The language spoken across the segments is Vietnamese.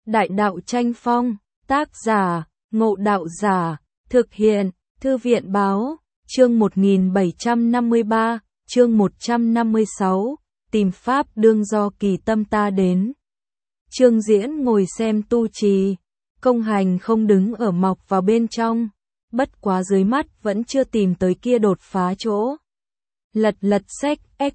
Đại đạo tranh phong, tác giả, Ngộ Đạo Giả, thực hiện, Thư viện báo, chương 1753, chương 156, tìm pháp đương do kỳ tâm ta đến. Trương Diễn ngồi xem tu trì, công hành không đứng ở mọc vào bên trong, bất quá dưới mắt vẫn chưa tìm tới kia đột phá chỗ. Lật sách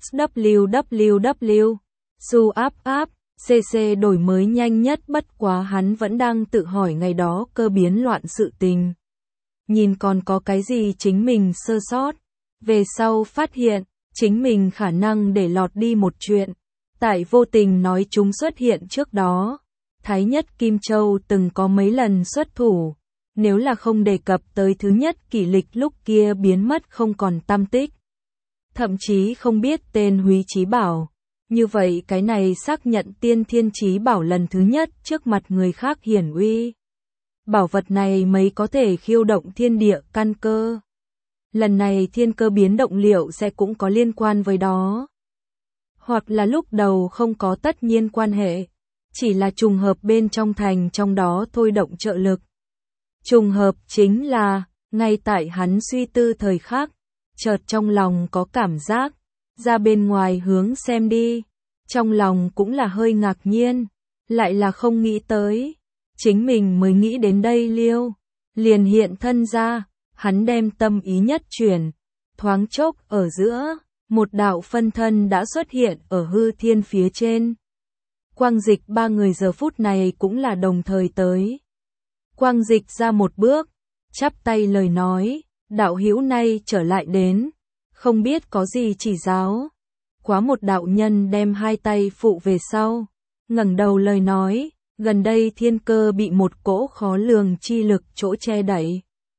XWWW, su áp, CC đổi mới nhanh nhất, bất quá hắn vẫn đang tự hỏi ngày đó cơ biến loạn sự tình. Nhìn còn có cái gì chính mình sơ sót, về sau phát hiện, chính mình khả năng để lọt đi một chuyện. Tại vô tình nói chúng xuất hiện trước đó, Thái Nhất Kim Châu từng có mấy lần xuất thủ, nếu là không đề cập tới thứ nhất kỷ lịch lúc kia biến mất không còn tăm tích. Thậm chí không biết tên Húy Chí Bảo. Như vậy cái này xác nhận Tiên Thiên Chí Bảo lần thứ nhất trước mặt người khác hiển uy. Bảo vật này mới có thể khiêu động thiên địa căn cơ. Lần này thiên cơ biến động liệu sẽ cũng có liên quan với đó. Hoặc là lúc đầu không có tất nhiên quan hệ, chỉ là trùng hợp bên trong thành trong đó thôi động trợ lực. Trùng hợp chính là, ngay tại hắn suy tư thời khắc, chợt trong lòng có cảm giác, ra bên ngoài hướng xem đi, trong lòng cũng là hơi ngạc nhiên, lại là không nghĩ tới, chính mình mới nghĩ đến đây liêu, liền hiện thân ra, hắn đem tâm ý nhất chuyển, thoáng chốc ở giữa, một đạo phân thân đã xuất hiện ở hư thiên phía trên. Quang Dịch ba người giờ phút này cũng là đồng thời tới. Quang Dịch ra một bước, chắp tay lời nói, đạo hữu nay trở lại đến, không biết có gì chỉ giáo. Quá một đạo nhân đem hai tay phụ về sau, ngẩng đầu lời nói, gần đây thiên cơ bị một cỗ khó lường chi lực chỗ che đậy.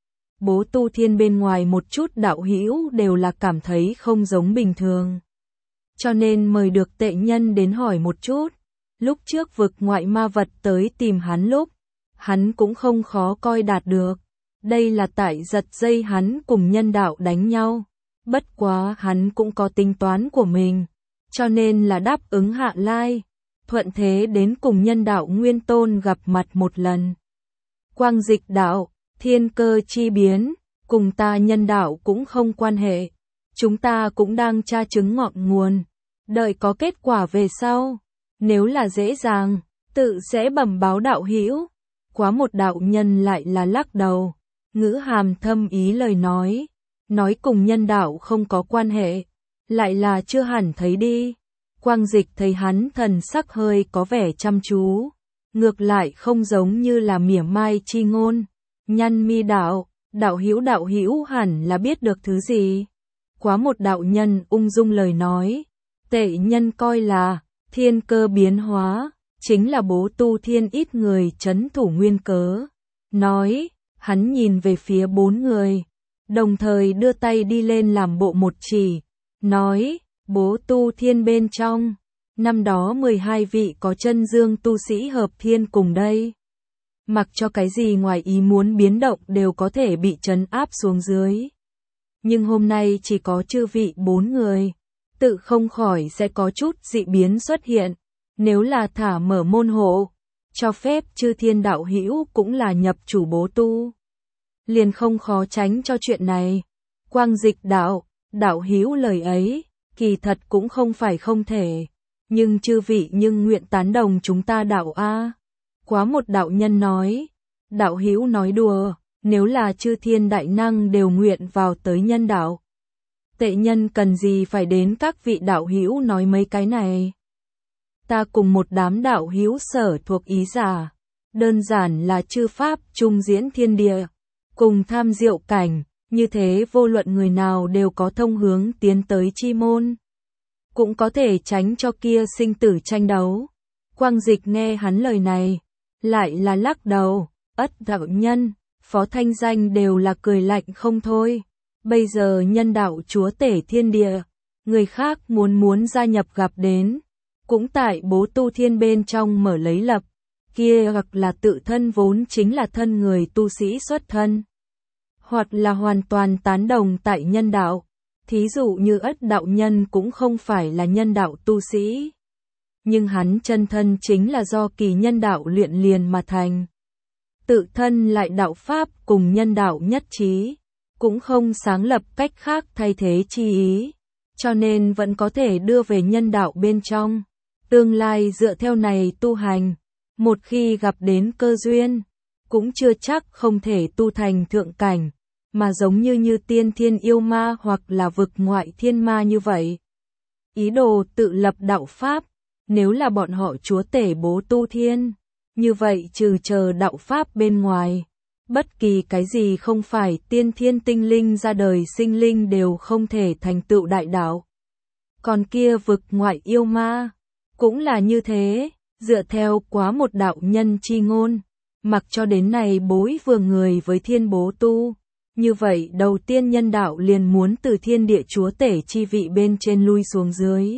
Bố tu thiên bên ngoài một chút đạo hữu đều là cảm thấy không giống bình thường. Cho nên mời được tệ nhân đến hỏi một chút, lúc trước vực ngoại ma vật tới tìm hắn lúc, hắn cũng không khó coi đạt được. Đây là tại giật dây hắn cùng nhân đạo đánh nhau. Bất quá hắn cũng có tính toán của mình, cho nên là đáp ứng hạ lai, thuận thế đến cùng nhân đạo Nguyên Tôn gặp mặt một lần. Quang Dịch đạo, thiên cơ chi biến, cùng ta nhân đạo cũng không quan hệ, chúng ta cũng đang tra chứng ngọn nguồn, đợi có kết quả về sau, nếu là dễ dàng, tự sẽ bẩm báo đạo hữu. Quá một đạo nhân lại là lắc đầu, ngữ hàm thâm ý lời nói cùng nhân đạo không có quan hệ, lại là chưa hẳn thấy đi. Quang Dịch thấy hắn thần sắc hơi có vẻ chăm chú, ngược lại không giống như là mỉa mai chi ngôn, nhăn mi đạo hữu hẳn là biết được thứ gì. Quá một đạo nhân ung dung lời nói, tệ nhân coi là thiên cơ biến hóa, chính là bố tu thiên ít người trấn thủ nguyên cớ. Nói, hắn nhìn về phía bốn người, đồng thời đưa tay đi lên làm bộ một chỉ, nói, bố tu thiên bên trong, năm đó 12 vị có chân dương tu sĩ hợp thiên cùng đây. Mặc cho cái gì ngoài ý muốn biến động đều có thể bị trấn áp xuống dưới. Nhưng hôm nay chỉ có chư vị 4 người, tự không khỏi sẽ có chút dị biến xuất hiện. Nếu là thả mở môn hộ, cho phép chư thiên đạo hữu cũng là nhập chủ bố tu, liền không khó tránh cho chuyện này. Quang Dịch đạo hữu lời ấy, kỳ thật cũng không phải không thể, nhưng chư vị nhưng nguyện tán đồng chúng ta đạo a. Quá một đạo nhân nói, đạo hữu nói đùa, nếu là chư thiên đại năng đều nguyện vào tới nhân đạo, tệ nhân cần gì phải đến các vị đạo hữu nói mấy cái này. Ta cùng một đám đạo hữu sở thuộc ý giả, đơn giản là chư pháp trung diễn thiên địa, cùng tham diệu cảnh, như thế vô luận người nào đều có thông hướng tiến tới chi môn, cũng có thể tránh cho kia sinh tử tranh đấu. Quang Dịch nghe hắn lời này, lại là lắc đầu, ất đạo nhân, Phó Thanh Danh đều là cười lạnh không thôi. Bây giờ nhân đạo chúa tể thiên địa, người khác muốn gia nhập gặp đến, cũng tại bố tu thiên bên trong mở lấy lập, kia hoặc là tự thân vốn chính là thân người tu sĩ xuất thân, hoặc là hoàn toàn tán đồng tại nhân đạo, thí dụ như ất đạo nhân cũng không phải là nhân đạo tu sĩ. nhưng hắn chân thân chính là do kỳ nhân đạo luyện liền mà thành. Tự thân lại đạo pháp cùng nhân đạo nhất trí, cũng không sáng lập cách khác thay thế chi ý, cho nên vẫn có thể đưa về nhân đạo bên trong. Tương lai dựa theo này tu hành, một khi gặp đến cơ duyên, cũng chưa chắc không thể tu thành thượng cảnh, mà giống như tiên thiên yêu ma hoặc là vực ngoại thiên ma như vậy. Ý đồ tự lập đạo pháp, nếu là bọn họ chúa tể bố tu thiên, như vậy trừ chờ đạo pháp bên ngoài, bất kỳ cái gì không phải tiên thiên tinh linh ra đời sinh linh đều không thể thành tựu đại đạo. Còn kia vực ngoại yêu ma, cũng là như thế, dựa theo quá một đạo nhân chi ngôn, mặc cho đến này bối vừa người với thiên bố tu. Như vậy đầu tiên nhân đạo liền muốn từ thiên địa chúa tể chi vị bên trên lui xuống dưới.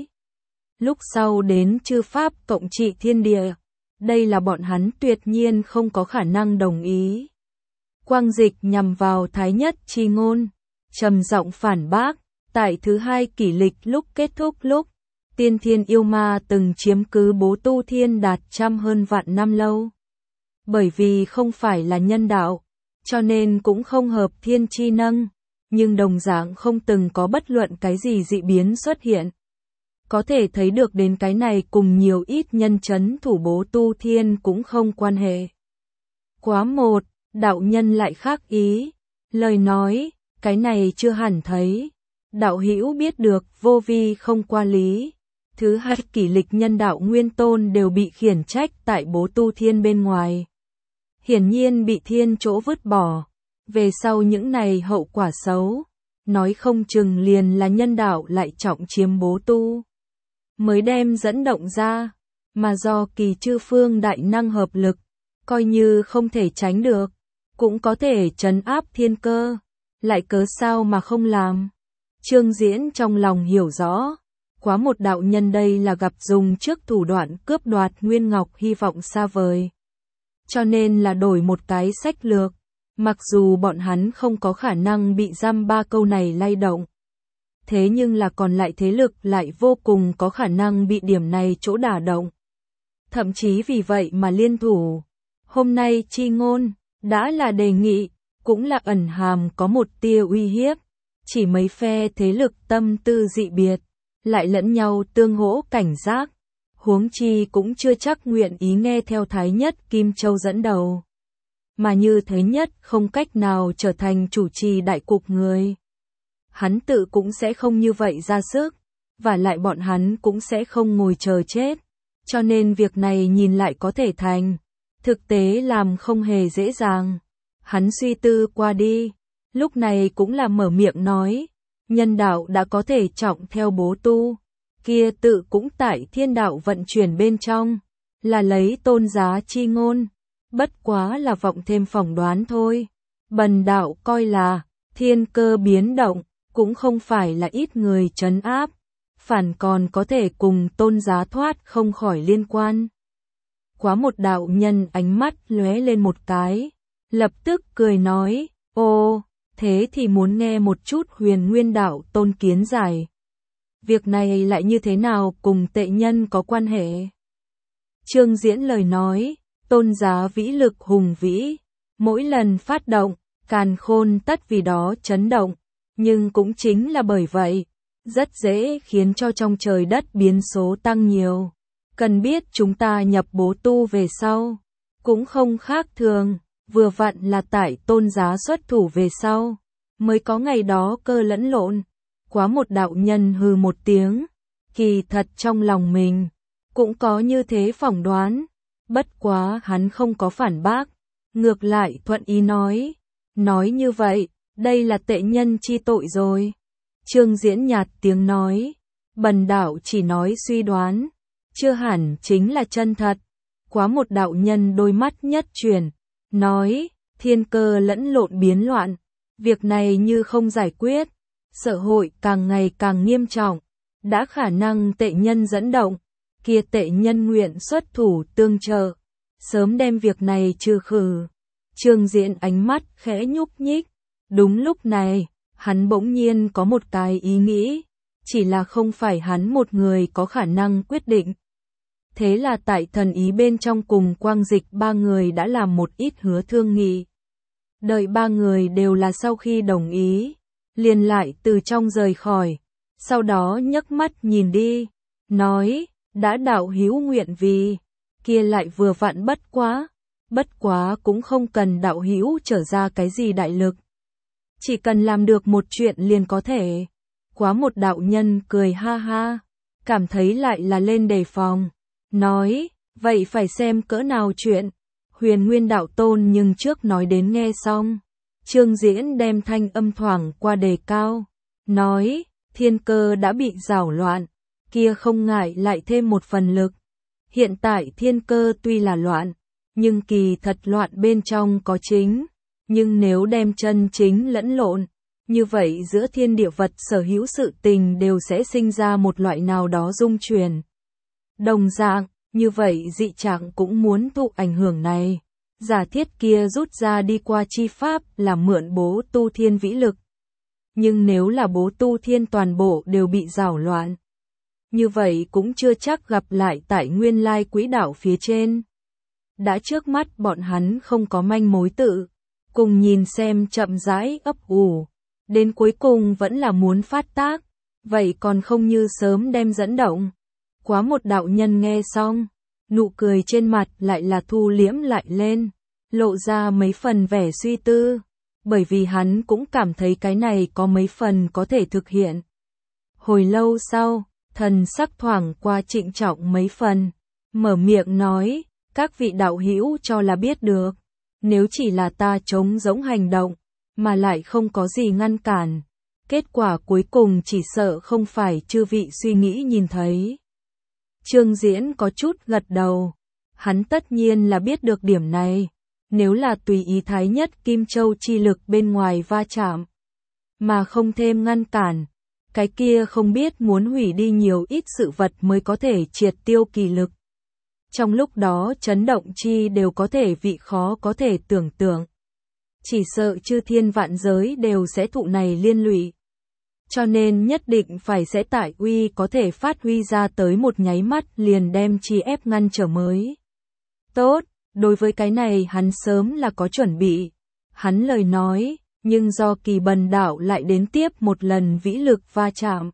Lúc sau đến chư pháp cộng trị thiên địa, đây là bọn hắn tuyệt nhiên không có khả năng đồng ý. Quang Dịch nhằm vào thái nhất chi ngôn, trầm giọng phản bác, tại thứ hai kỷ lịch lúc kết thúc lúc, tiên thiên yêu ma từng chiếm cứ bố tu thiên đạt trăm hơn vạn năm lâu. Bởi vì không phải là nhân đạo, cho nên cũng không hợp thiên chi năng, nhưng đồng dạng không từng có bất luận cái gì dị biến xuất hiện. Có thể thấy được đến cái này cùng nhiều ít nhân chấn thủ bố tu thiên cũng không quan hệ. Quá một, đạo nhân lại khác ý, lời nói, cái này chưa hẳn thấy. Đạo hữu biết được vô vi không qua lý. Thứ hai kỷ lịch nhân đạo nguyên tôn đều bị khiển trách tại bố tu thiên bên ngoài. Hiển nhiên bị thiên chỗ vứt bỏ. Về sau những này hậu quả xấu, nói không chừng liền là nhân đạo lại trọng chiếm bố tu. Mới đem dẫn động ra, mà do kỳ chư phương đại năng hợp lực, coi như không thể tránh được, cũng có thể trấn áp thiên cơ, lại cớ sao mà không làm. Trương Diễn trong lòng hiểu rõ, quá một đạo nhân đây là gặp dùng trước thủ đoạn cướp đoạt Nguyên Ngọc hy vọng xa vời. Cho nên là đổi một cái sách lược, mặc dù bọn hắn không có khả năng bị giam ba câu này lay động. Thế nhưng là còn lại thế lực lại vô cùng có khả năng bị điểm này chỗ đả động. Thậm chí vì vậy mà liên thủ. Hôm nay chi ngôn, đã là đề nghị, cũng là ẩn hàm có một tia uy hiếp. Chỉ mấy phe thế lực tâm tư dị biệt, lại lẫn nhau tương hỗ cảnh giác. Huống chi cũng chưa chắc nguyện ý nghe theo Thái Nhất Kim Châu dẫn đầu. Mà như Thái Nhất không cách nào trở thành chủ trì đại cục người. Hắn tự cũng sẽ không như vậy ra sức, và lại bọn hắn cũng sẽ không ngồi chờ chết. Cho nên việc này nhìn lại có thể thành, thực tế làm không hề dễ dàng. Hắn suy tư qua đi, lúc này cũng là mở miệng nói, nhân đạo đã có thể trọng theo bố tu, kia tự cũng tại thiên đạo vận chuyển bên trong, là lấy tôn giá chi ngôn, bất quá là vọng thêm phỏng đoán thôi. Bần đạo coi là, thiên cơ biến động, cũng không phải là ít người trấn áp, phản còn có thể cùng tôn giá thoát không khỏi liên quan. Quá một đạo nhân ánh mắt lóe lên một cái, lập tức cười nói, ô, thế thì muốn nghe một chút Huyền Nguyên đạo tôn kiến giải. Việc này lại như thế nào cùng tệ nhân có quan hệ? Trương Diễn lời nói, tôn giá vĩ lực hùng vĩ, mỗi lần phát động, càn khôn tất vì đó chấn động, nhưng cũng chính là bởi vậy, rất dễ khiến cho trong trời đất biến số tăng nhiều. Cần biết chúng ta nhập bố tu về sau, cũng không khác thường, vừa vặn là tại tôn giá xuất thủ về sau, mới có ngày đó cơ lẫn lộn. Quá một đạo nhân hừ một tiếng, kỳ thật trong lòng mình, cũng có như thế phỏng đoán, bất quá hắn không có phản bác, ngược lại thuận ý nói như vậy, đây là tệ nhân chi tội rồi. Trương Diễn nhạt tiếng nói, bần đạo chỉ nói suy đoán, chưa hẳn chính là chân thật. Quá một đạo nhân đôi mắt nhất chuyển, nói, thiên cơ lẫn lộn biến loạn, việc này như không giải quyết, sở hội càng ngày càng nghiêm trọng, đã khả năng tệ nhân dẫn động, kia tệ nhân nguyện xuất thủ tương trợ, sớm đem việc này trừ khử. Trương Diễn ánh mắt khẽ nhúc nhích, đúng lúc này, hắn bỗng nhiên có một cái ý nghĩ, chỉ là không phải hắn một người có khả năng quyết định. Thế là tại thần ý bên trong cùng Quang Dịch ba người đã làm một ít hứa thương nghị. Đợi ba người đều là sau khi đồng ý, liền lại từ trong rời khỏi, sau đó nhấc mắt nhìn đi, nói, đã đạo hữu nguyện vì, kia lại vừa vặn bất quá cũng không cần đạo hữu trở ra cái gì đại lực. Chỉ cần làm được một chuyện liền có thể. Quá một đạo nhân cười ha ha, cảm thấy lại là lên đề phòng, nói, vậy phải xem cỡ nào chuyện. Huyền Nguyên đạo tôn nhưng trước nói đến nghe xong, Trương Diễn đem thanh âm thoảng qua đề cao, nói, thiên cơ đã bị giảo loạn, kia không ngại lại thêm một phần lực. Hiện tại thiên cơ tuy là loạn, nhưng kỳ thật loạn bên trong có chính, nhưng nếu đem chân chính lẫn lộn, như vậy giữa thiên địa vật sở hữu sự tình đều sẽ sinh ra một loại nào đó dung chuyển. Đồng dạng, như vậy dị trạng cũng muốn thụ ảnh hưởng này. Giả thiết kia rút ra đi qua chi pháp là mượn bố tu thiên vĩ lực. Nhưng nếu là bố tu thiên toàn bộ đều bị giảo loạn, như vậy cũng chưa chắc gặp lại tại nguyên lai quỹ đạo phía trên. Đã trước mắt bọn hắn không có manh mối tự, cùng nhìn xem chậm rãi ấp ủ, đến cuối cùng vẫn là muốn phát tác, vậy còn không như sớm đem dẫn động. Quá một đạo nhân nghe xong, nụ cười trên mặt lại là thu liễm lại lên, lộ ra mấy phần vẻ suy tư, bởi vì hắn cũng cảm thấy cái này có mấy phần có thể thực hiện. Hồi lâu sau, thần sắc thoảng qua trịnh trọng mấy phần, mở miệng nói, các vị đạo hữu cho là biết được, nếu chỉ là ta trống rỗng hành động, mà lại không có gì ngăn cản, kết quả cuối cùng chỉ sợ không phải chư vị suy nghĩ nhìn thấy. Trương Diễn có chút gật đầu, hắn tất nhiên là biết được điểm này, nếu là tùy ý thái nhất Kim Châu chi lực bên ngoài va chạm, mà không thêm ngăn cản, cái kia không biết muốn hủy đi nhiều ít sự vật mới có thể triệt tiêu kỳ lực. Trong lúc đó chấn động chi đều có thể vị khó có thể tưởng tượng. Chỉ sợ chư thiên vạn giới đều sẽ thụ này liên lụy. Cho nên nhất định phải sẽ tại uy có thể phát huy ra tới một nháy mắt liền đem chi ép ngăn trở mới. Tốt, đối với cái này hắn sớm là có chuẩn bị. Hắn lời nói, nhưng do kỳ bần đạo lại đến tiếp một lần vĩ lực va chạm.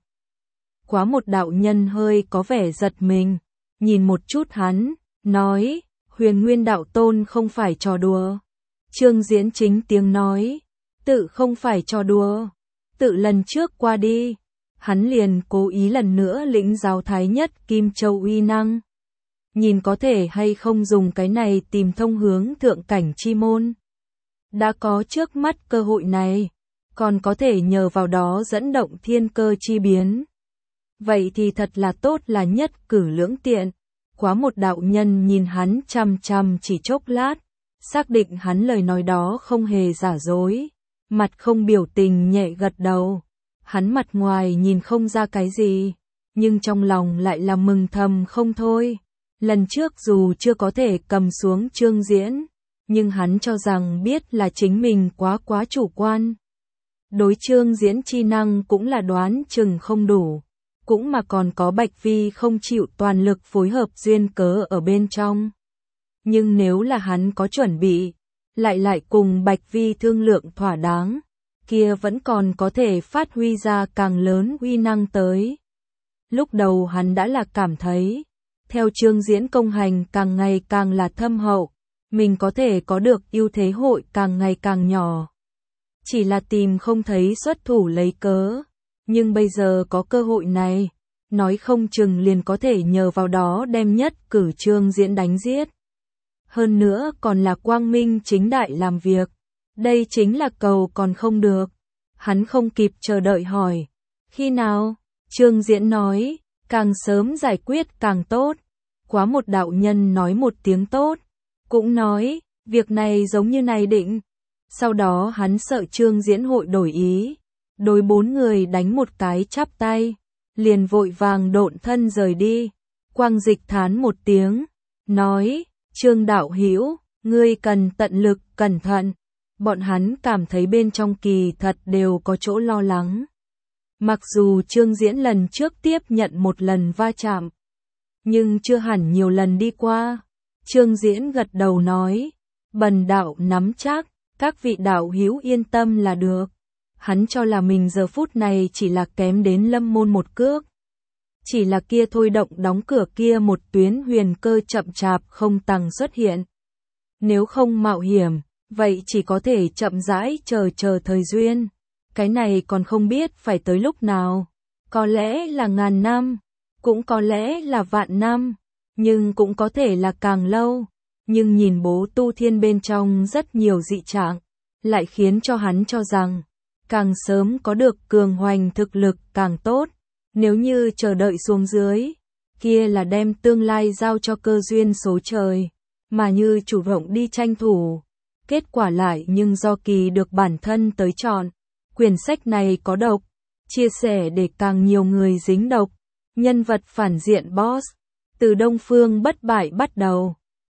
Quá một đạo nhân hơi có vẻ giật mình, nhìn một chút hắn, nói, Huyền Nguyên đạo tôn không phải trò đùa. Trương Diễn chính tiếng nói, tự không phải trò đùa, tự lần trước qua đi, hắn liền cố ý lần nữa lĩnh giáo thái nhất Kim Châu uy năng. Nhìn có thể hay không dùng cái này tìm thông hướng thượng cảnh chi môn. Đã có trước mắt cơ hội này, còn có thể nhờ vào đó dẫn động thiên cơ chi biến. Vậy thì thật là tốt là nhất cử lưỡng tiện. Quá một đạo nhân nhìn hắn chằm chằm chỉ chốc lát, xác định hắn lời nói đó không hề giả dối, mặt không biểu tình nhẹ gật đầu. Hắn mặt ngoài nhìn không ra cái gì, nhưng trong lòng lại là mừng thầm không thôi. Lần trước dù chưa có thể cầm xuống Trương Diễn, nhưng hắn cho rằng biết là chính mình quá chủ quan. Đối Trương Diễn chi năng cũng là đoán chừng không đủ, cũng mà còn có Bạch Vi không chịu toàn lực phối hợp duyên cớ ở bên trong. Nhưng nếu là hắn có chuẩn bị, lại cùng Bạch Vi thương lượng thỏa đáng, kia vẫn còn có thể phát huy ra càng lớn uy năng tới. Lúc đầu hắn đã là cảm thấy, theo Trương Diễn công hành càng ngày càng là thâm hậu, mình có thể có được ưu thế hội càng ngày càng nhỏ. Chỉ là tìm không thấy xuất thủ lấy cớ, nhưng bây giờ có cơ hội này, nói không chừng liền có thể nhờ vào đó đem nhất cử Trương Diễn đánh giết. Hơn nữa còn là quang minh chính đại làm việc, đây chính là cầu còn không được. Hắn không kịp chờ đợi hỏi, khi nào? Trương Diễn nói, càng sớm giải quyết càng tốt. Quá một đạo nhân nói một tiếng tốt, cũng nói, việc này giống như này định. Sau đó hắn sợ Trương Diễn hội đổi ý, đối bốn người đánh một cái chắp tay, liền vội vàng độn thân rời đi. Quang Dịch thán một tiếng, nói, Trương đạo hữu, ngươi cần tận lực cẩn thận. Bọn hắn cảm thấy bên trong kỳ thật đều có chỗ lo lắng. Mặc dù Trương Diễn lần trước tiếp nhận một lần va chạm, nhưng chưa hẳn nhiều lần đi qua. Trương Diễn gật đầu nói, bần đạo nắm chắc, các vị đạo hữu yên tâm là được. Hắn cho là mình giờ phút này chỉ là kém đến Lâm Môn một cước. Chỉ là kia thôi động đóng cửa kia một tuyến huyền cơ chậm chạp không tăng xuất hiện. Nếu không mạo hiểm, vậy chỉ có thể chậm rãi chờ thời duyên. Cái này còn không biết phải tới lúc nào. Có lẽ là ngàn năm, cũng có lẽ là vạn năm, nhưng cũng có thể là càng lâu. Nhưng nhìn Bố Tu Thiên bên trong rất nhiều dị trạng, lại khiến cho hắn cho rằng, càng sớm có được cường hoành thực lực càng tốt. Nếu như chờ đợi xuống dưới, kia là đem tương lai giao cho cơ duyên số trời, mà như chủ động đi tranh thủ. Kết quả lại nhưng do kỳ được bản thân tới chọn. Quyển sách này có độc, chia sẻ để càng nhiều người dính độc. Nhân vật phản diện boss, từ Đông Phương bất bại bắt đầu.